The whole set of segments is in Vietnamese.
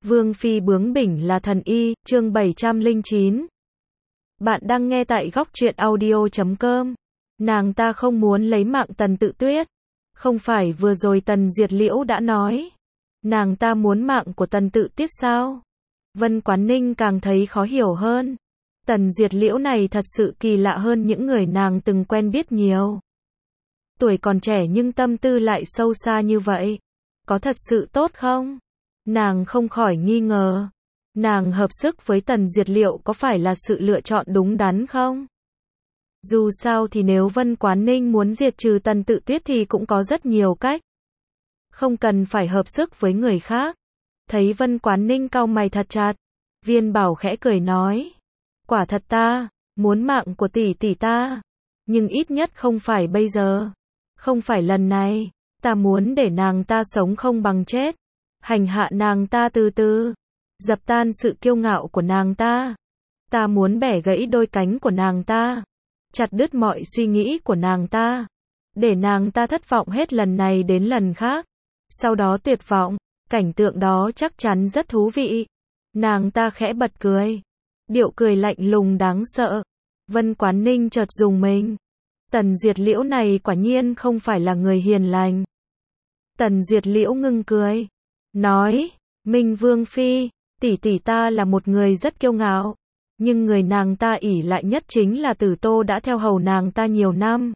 Vương phi bướng bỉnh là thần y, chương 709. Bạn đang nghe tại góc truyện audio.com. Nàng ta không muốn lấy mạng Tần Tự Tuyết. Không phải vừa rồi Tần Duyệt Liễu đã nói. Nàng ta muốn mạng của Tần Tự Tuyết sao? Vân Quán Ninh càng thấy khó hiểu hơn. Tần Duyệt Liễu này thật sự kỳ lạ hơn những người nàng từng quen biết nhiều. Tuổi còn trẻ nhưng tâm tư lại sâu xa như vậy. Có thật sự tốt không? Nàng không khỏi nghi ngờ. Nàng hợp sức với Tần Duyệt Liễu có phải là sự lựa chọn đúng đắn không? Dù sao thì nếu Vân Quán Ninh muốn diệt trừ Tần Tự Tuyết thì cũng có rất nhiều cách. Không cần phải hợp sức với người khác. Thấy Vân Quán Ninh cau mày thật chặt, Viên Bảo khẽ cười nói. Quả thật ta, muốn mạng của tỷ tỷ ta. Nhưng ít nhất không phải bây giờ. Không phải lần này. Ta muốn để nàng ta sống không bằng chết. Hành hạ nàng ta từ từ. Dập tan sự kiêu ngạo của nàng ta. Ta muốn bẻ gãy đôi cánh của nàng ta. Chặt đứt mọi suy nghĩ của nàng ta. Để nàng ta thất vọng hết lần này đến lần khác. Sau đó tuyệt vọng. Cảnh tượng đó chắc chắn rất thú vị. Nàng ta khẽ bật cười. Điệu cười lạnh lùng đáng sợ. Vân Quán Ninh chợt rùng mình. Tần Duyệt Liễu này quả nhiên không phải là người hiền lành. Tần Duyệt Liễu ngưng cười. Nói, Minh Vương Phi, tỷ tỷ ta là một người rất kiêu ngạo. Nhưng người nàng ta ỷ lại nhất chính là Tử Tô đã theo hầu nàng ta nhiều năm.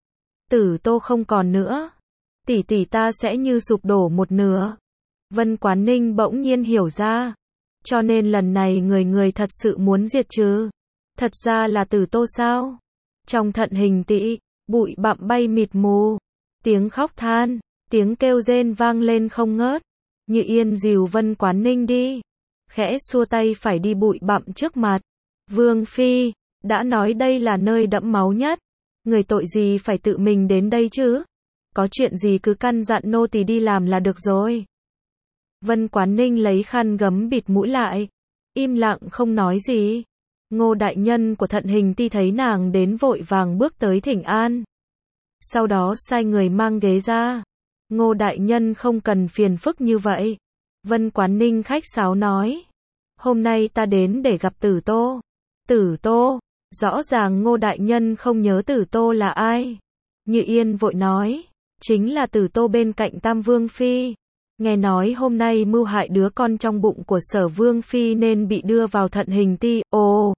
Tử Tô không còn nữa. Tỷ tỷ ta sẽ như sụp đổ một nửa. Vân Quán Ninh bỗng nhiên hiểu ra. Cho nên lần này người thật sự muốn diệt trừ. Thật ra là Tử Tô sao? Trong thận hình tỵ, bụi bặm bay mịt mù. Tiếng khóc than, tiếng kêu rên vang lên không ngớt. Như Yên dìu Vân Quán Ninh đi. Khẽ xua tay phải đi bụi bặm trước mặt. Vương Phi, đã nói đây là nơi đẫm máu nhất. Người tội gì phải tự mình đến đây chứ? Có chuyện gì cứ căn dặn nô tỳ đi làm là được rồi. Vân Quán Ninh lấy khăn gấm bịt mũi lại. Im lặng không nói gì. Ngô đại nhân của thận hình ti thấy nàng đến vội vàng bước tới thỉnh an. Sau đó sai người mang ghế ra. Ngô đại nhân không cần phiền phức như vậy. Vân Quán Ninh khách sáo nói. Hôm nay ta đến để gặp Tử Tô. Tử Tô, rõ ràng Ngô đại nhân không nhớ Tử Tô là ai. Như Yên vội nói. Chính là Tử Tô bên cạnh Tam Vương Phi. Nghe nói hôm nay mưu hại đứa con trong bụng của Sở Vương Phi nên bị đưa vào thận hình ti. Ồ!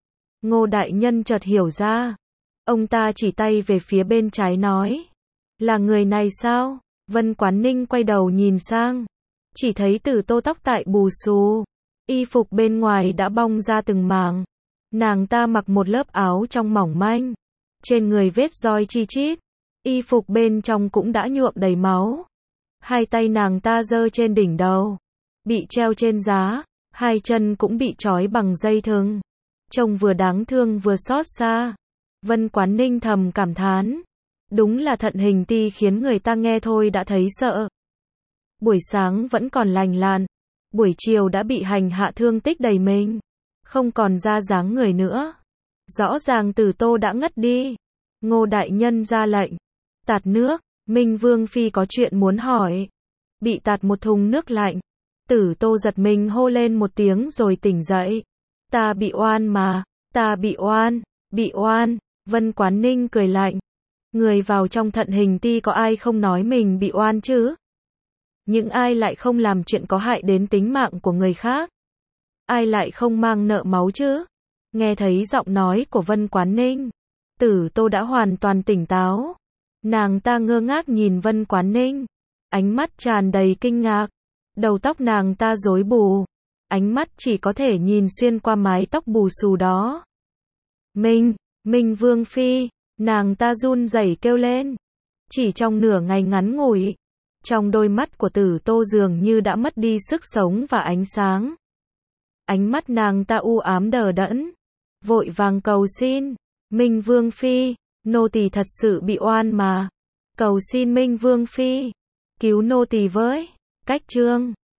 Ngô đại nhân chợt hiểu ra. Ông ta chỉ tay về phía bên trái nói. Là người này sao? Vân Quán Ninh quay đầu nhìn sang. Chỉ thấy Tử Tô tóc tại bù xù. Y phục bên ngoài đã bong ra từng mảng. Nàng ta mặc một lớp áo trong mỏng manh. Trên người vết roi chi chít. Y phục bên trong cũng đã nhuộm đầy máu. Hai tay nàng ta giơ trên đỉnh đầu. Bị treo trên giá. Hai chân cũng bị trói bằng dây thừng. Trông vừa đáng thương vừa xót xa. Vân Quán Ninh thầm cảm thán. Đúng là thận hình ti khiến người ta nghe thôi đã thấy sợ. Buổi sáng vẫn còn lành lặn. Buổi chiều đã bị hành hạ thương tích đầy mình. Không còn ra dáng người nữa. Rõ ràng Tử Tô đã ngất đi. Ngô đại nhân ra lệnh. Tạt nước. Minh Vương Phi có chuyện muốn hỏi. Bị tạt một thùng nước lạnh. Tử Tô giật mình hô lên một tiếng rồi tỉnh dậy. Ta bị oan mà. Ta bị oan. Bị oan. Vân Quán Ninh cười lạnh. Người vào trong thận hình ti có ai không nói mình bị oan chứ? Những ai lại không làm chuyện có hại đến tính mạng của người khác? Ai lại không mang nợ máu chứ? Nghe thấy giọng nói của Vân Quán Ninh. Tử Tô đã hoàn toàn tỉnh táo. Nàng ta ngơ ngác nhìn Vân Quán Ninh. Ánh mắt tràn đầy kinh ngạc. Đầu tóc nàng ta rối bù. Ánh mắt chỉ có thể nhìn xuyên qua mái tóc bù xù đó. Minh Vương Phi. Nàng ta run rẩy kêu lên. Chỉ trong nửa ngày ngắn ngủi. Trong đôi mắt của Tử Tô dường như đã mất đi sức sống và ánh sáng. Ánh mắt nàng ta u ám đờ đẫn. Vội vàng cầu xin. Minh Vương Phi. Nô tỳ thật sự bị oan mà. Cầu xin Minh Vương Phi. Cứu nô tỳ với. Cách chương